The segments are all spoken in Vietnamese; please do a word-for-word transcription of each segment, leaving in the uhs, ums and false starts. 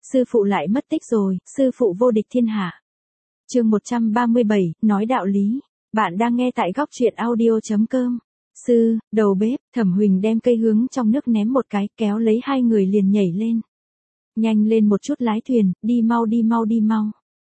Sư phụ lại mất tích rồi, sư phụ vô địch thiên hạ. Chương một trăm ba mươi bảy, nói đạo lý. Bạn đang nghe tại góc truyện audio chấm com. Sư, đầu bếp, Thẩm Huỳnh đem cây hướng trong nước ném một cái, kéo lấy hai người liền nhảy lên. Nhanh lên một chút lái thuyền, đi mau đi mau đi mau.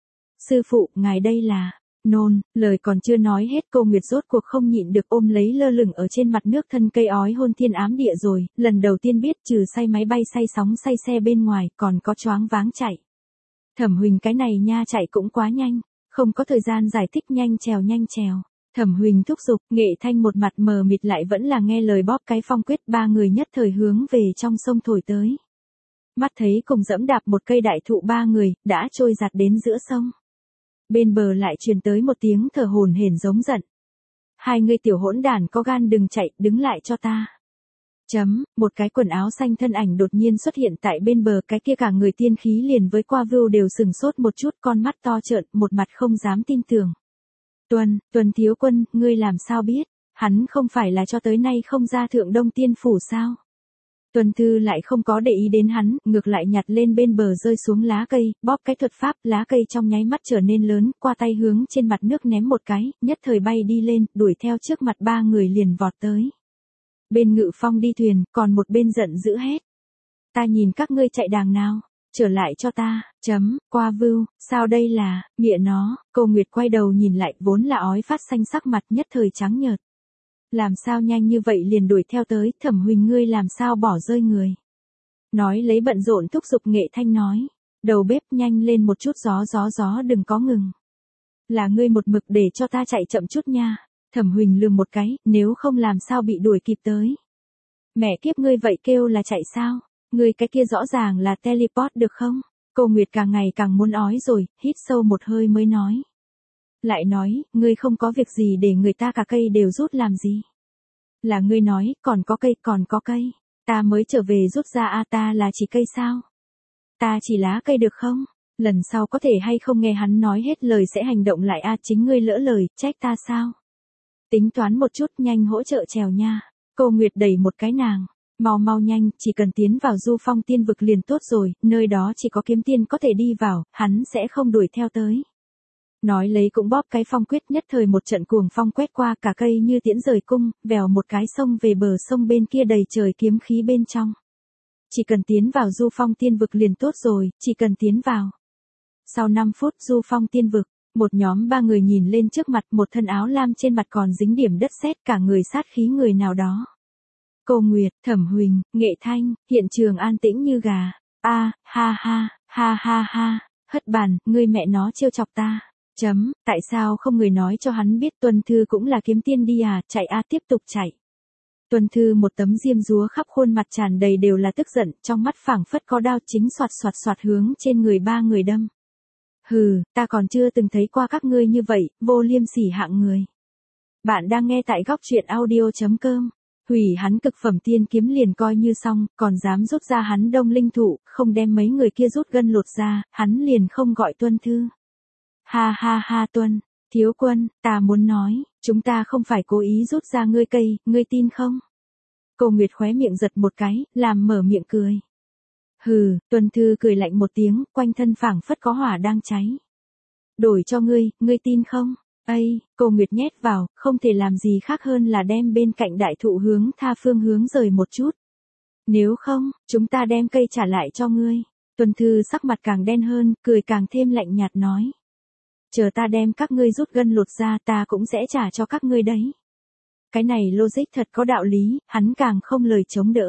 Sư phụ, ngài đây là... Nôn, lời còn chưa nói hết cô Nguyệt rốt cuộc không nhịn được ôm lấy lơ lửng ở trên mặt nước thân cây ói hôn thiên ám địa rồi, lần đầu tiên biết trừ say máy bay say sóng say xe bên ngoài còn có choáng váng chạy. Thẩm Huỳnh cái này nha chạy cũng quá nhanh, không có thời gian giải thích nhanh trèo nhanh trèo. Thẩm Huỳnh thúc giục, Nghệ Thanh một mặt mờ mịt lại vẫn là nghe lời bóp cái phong quyết, ba người nhất thời hướng về trong sông thổi tới. Mắt thấy cùng dẫm đạp một cây đại thụ ba người, đã trôi giạt đến giữa sông. Bên bờ lại truyền tới một tiếng thở hổn hển giống giận. Hai người tiểu hỗn đản có gan đừng chạy, đứng lại cho ta. Chấm, một cái quần áo xanh thân ảnh đột nhiên xuất hiện tại bên bờ, cái kia cả người tiên khí liền với qua vưu đều sừng sốt một chút, con mắt to trợn, một mặt không dám tin tưởng. Tuân, Tuân thiếu quân, ngươi làm sao biết, hắn không phải là cho tới nay không ra Thượng Đông Tiên Phủ sao? Tuân Thư lại không có để ý đến hắn, ngược lại nhặt lên bên bờ rơi xuống lá cây, bóp cái thuật pháp, lá cây trong nháy mắt trở nên lớn, qua tay hướng trên mặt nước ném một cái, nhất thời bay đi lên, đuổi theo trước mặt ba người liền vọt tới. Bên Ngự Phong đi thuyền, còn một bên giận dữ hét. Ta nhìn các ngươi chạy đàng nào, trở lại cho ta, chấm, qua vưu, sao đây là, mịa nó, Cô Nguyệt quay đầu nhìn lại, vốn là ói phát xanh sắc mặt nhất thời trắng nhợt. Làm sao nhanh như vậy liền đuổi theo tới, Thẩm Huỳnh ngươi làm sao bỏ rơi người. Nói lấy bận rộn thúc giục Nghệ Thanh nói, đầu bếp nhanh lên một chút, gió gió gió đừng có ngừng. Là ngươi một mực để cho ta chạy chậm chút nha. Thẩm Huỳnh lườm một cái, nếu không làm sao bị đuổi kịp tới. Mẹ kiếp ngươi vậy kêu là chạy sao, ngươi cái kia rõ ràng là teleport được không? Cô Nguyệt càng ngày càng muốn ói rồi, hít sâu một hơi mới nói. Lại nói, ngươi không có việc gì để người ta cả cây đều rút làm gì. Là ngươi nói, còn có cây, còn có cây. Ta mới trở về rút ra a à, ta là chỉ cây sao? Ta chỉ lá cây được không? Lần sau có thể hay không nghe hắn nói hết lời sẽ hành động lại a à, chính ngươi lỡ lời, trách ta sao? Tính toán một chút, nhanh hỗ trợ trèo nha. Cô Nguyệt đẩy một cái nàng. Mau mau nhanh, chỉ cần tiến vào Du Phong Tiên vực liền tốt rồi, nơi đó chỉ có kiếm tiên có thể đi vào, hắn sẽ không đuổi theo tới. Nói lấy cũng bóp cái phong quyết, nhất thời một trận cuồng phong quét qua, cả cây như tiễn rời cung, vèo một cái sông về bờ sông bên kia đầy trời kiếm khí bên trong. Chỉ cần tiến vào Du Phong Tiên vực liền tốt rồi, chỉ cần tiến vào. Sau năm phút Du Phong Tiên vực, một nhóm ba người nhìn lên trước mặt, một thân áo lam trên mặt còn dính điểm đất sét, cả người sát khí người nào đó. Cô Nguyệt, Thẩm Huỳnh, Nghệ Thanh, hiện trường an tĩnh như gà. A, ha ha, ha ha ha, hất bàn, ngươi mẹ nó trêu chọc ta. Chấm, tại sao không người nói cho hắn biết Tuân Thư cũng là kiếm tiên đi à, chạy a à, tiếp tục chạy. Tuân Thư một tấm diêm dúa khắp khuôn mặt tràn đầy đều là tức giận, trong mắt phảng phất có đao chính soạt soạt soạt hướng trên người ba người đâm. Hừ, ta còn chưa từng thấy qua các ngươi như vậy, vô liêm sỉ hạng người. Bạn đang nghe tại góc truyện audio chấm com. Hủy hắn cực phẩm tiên kiếm liền coi như xong, còn dám rút ra hắn đông linh thụ, không đem mấy người kia rút gân lột ra, hắn liền không gọi Tuân Thư. Ha ha ha Tuân, thiếu quân, ta muốn nói, chúng ta không phải cố ý rút ra ngươi cây, ngươi tin không? Cô Nguyệt khóe miệng giật một cái, làm mở miệng cười. Hừ, Tuân Thư cười lạnh một tiếng, quanh thân phảng phất có hỏa đang cháy. Đổi cho ngươi, ngươi tin không? Ây, cô Nguyệt nhét vào, không thể làm gì khác hơn là đem bên cạnh đại thụ hướng tha phương hướng rời một chút. Nếu không, chúng ta đem cây trả lại cho ngươi. Tuân Thư sắc mặt càng đen hơn, cười càng thêm lạnh nhạt nói. Chờ ta đem các ngươi rút gân lột ra, ta cũng sẽ trả cho các ngươi đấy. Cái này logic thật có đạo lý, hắn càng không lời chống đỡ.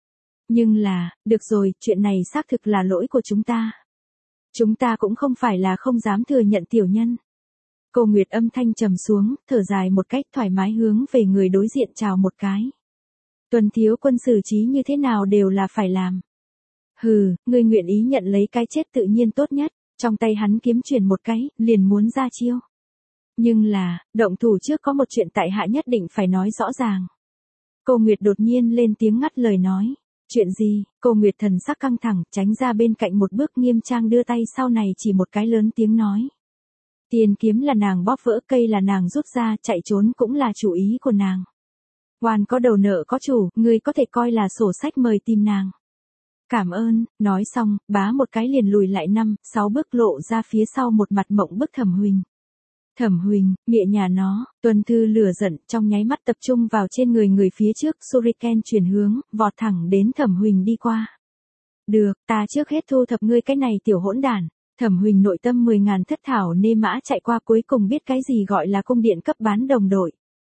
Nhưng là, được rồi, chuyện này xác thực là lỗi của chúng ta. Chúng ta cũng không phải là không dám thừa nhận tiểu nhân. Cô Nguyệt âm thanh trầm xuống, thở dài một cách thoải mái hướng về người đối diện chào một cái. Tuân thiếu quân xử trí như thế nào đều là phải làm. Hừ, ngươi nguyện ý nhận lấy cái chết tự nhiên tốt nhất. Trong tay hắn kiếm chuyển một cái, liền muốn ra chiêu. Nhưng là, động thủ trước có một chuyện tại hạ nhất định phải nói rõ ràng. Cô Nguyệt đột nhiên lên tiếng ngắt lời nói. Chuyện gì? Cô Nguyệt thần sắc căng thẳng, tránh ra bên cạnh một bước, nghiêm trang đưa tay sau này chỉ một cái lớn tiếng nói. Tiền kiếm là nàng bóp vỡ, cây là nàng rút ra, chạy trốn cũng là chủ ý của nàng. Oan có đầu nợ có chủ, ngươi có thể coi là sổ sách mời tìm nàng. Cảm ơn, nói xong, bá một cái liền lùi lại năm, sáu bước lộ ra phía sau một mặt mộng bức Thẩm Huỳnh. Thẩm Huỳnh, mẹ nhà nó, Tuân Thư lửa giận, trong nháy mắt tập trung vào trên người người phía trước, Shuriken chuyển hướng, vọt thẳng đến Thẩm Huỳnh đi qua. Được, ta trước hết thu thập ngươi cái này tiểu hỗn đản. Thẩm Huỳnh nội tâm mười ngàn thất thảo nê mã chạy qua cuối cùng biết cái gì gọi là cung điện cấp bán đồng đội.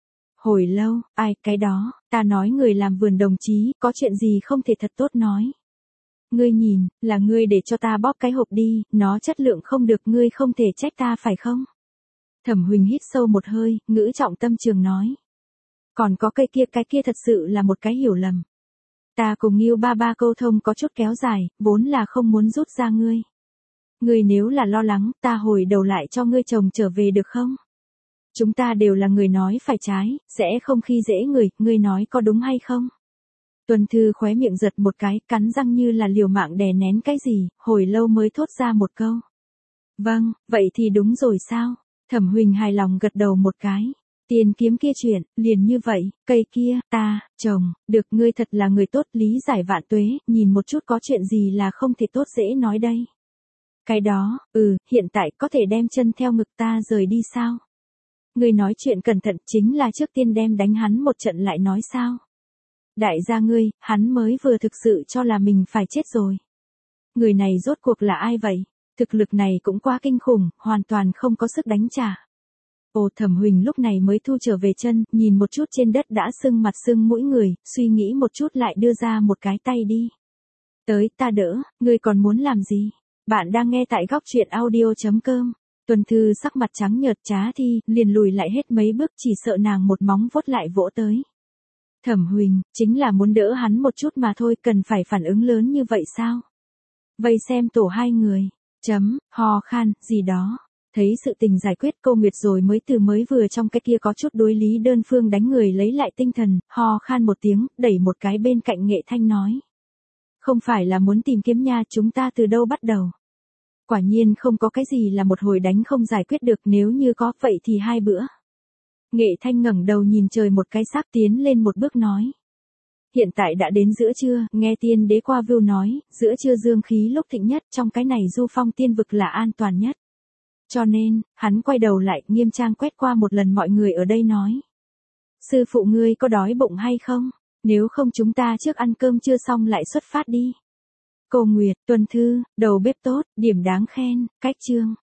Hồi lâu, ai, cái đó, ta nói người làm vườn đồng chí, có chuyện gì không thể thật tốt nói. Ngươi nhìn, là ngươi để cho ta bóp cái hộp đi, nó chất lượng không được ngươi không thể trách ta phải không? Thẩm Huỳnh hít sâu một hơi, ngữ trọng tâm trường nói. Còn có cây kia cái kia thật sự là một cái hiểu lầm. Ta cùng Ngưu ba ba câu thông có chút kéo dài, vốn là không muốn rút ra ngươi. Ngươi nếu là lo lắng, ta hồi đầu lại cho ngươi chồng trở về được không? Chúng ta đều là người nói phải trái, sẽ không khi dễ người, ngươi nói có đúng hay không? Tuân Thư khóe miệng giật một cái, cắn răng như là liều mạng đè nén cái gì, hồi lâu mới thốt ra một câu. Vâng, vậy thì đúng rồi sao? Thẩm Huỳnh hài lòng gật đầu một cái. Tiền kiếm kia chuyện, liền như vậy, cây kia, ta, chồng, được ngươi thật là người tốt, lý giải vạn tuế, nhìn một chút có chuyện gì là không thể tốt dễ nói đây. Cái đó, ừ, hiện tại có thể đem chân theo ngực ta rời đi sao? Ngươi nói chuyện cẩn thận chính là trước tiên đem đánh hắn một trận lại nói sao? Đại gia ngươi, hắn mới vừa thực sự cho là mình phải chết rồi. Người này rốt cuộc là ai vậy? Thực lực này cũng quá kinh khủng, hoàn toàn không có sức đánh trả. Ồ, Thẩm Huỳnh lúc này mới thu trở về chân, nhìn một chút trên đất đã sưng mặt sưng mũi người, suy nghĩ một chút lại đưa ra một cái tay đi. Tới, ta đỡ, ngươi còn muốn làm gì? Bạn đang nghe tại góc truyện audio chấm com. Tuân Thư sắc mặt trắng nhợt trá thi, liền lùi lại hết mấy bước chỉ sợ nàng một móng vuốt lại vỗ tới. Thẩm Huỳnh, chính là muốn đỡ hắn một chút mà thôi, cần phải phản ứng lớn như vậy sao? Vây xem tổ hai người, chấm, ho khan, gì đó. Thấy sự tình giải quyết Cô Nguyệt rồi mới từ mới vừa trong cái kia có chút đối lý đơn phương đánh người lấy lại tinh thần, ho khan một tiếng, đẩy một cái bên cạnh Nghệ Thanh nói. Không phải là muốn tìm kiếm nha, chúng ta từ đâu bắt đầu? Quả nhiên không có cái gì là một hồi đánh không giải quyết được, nếu như có vậy thì hai bữa. Nghệ Thanh ngẩng đầu nhìn trời một cái sáp tiến lên một bước nói. Hiện tại đã đến giữa trưa, nghe tiên đế qua view nói, giữa trưa dương khí lúc thịnh nhất, trong cái này du phong tiên vực là an toàn nhất. Cho nên, hắn quay đầu lại, nghiêm trang quét qua một lần mọi người ở đây nói. Sư phụ ngươi có đói bụng hay không? Nếu không chúng ta trước ăn cơm chưa xong lại xuất phát đi. Cô Nguyệt, Tuân Thư, đầu bếp tốt, điểm đáng khen, cách chương.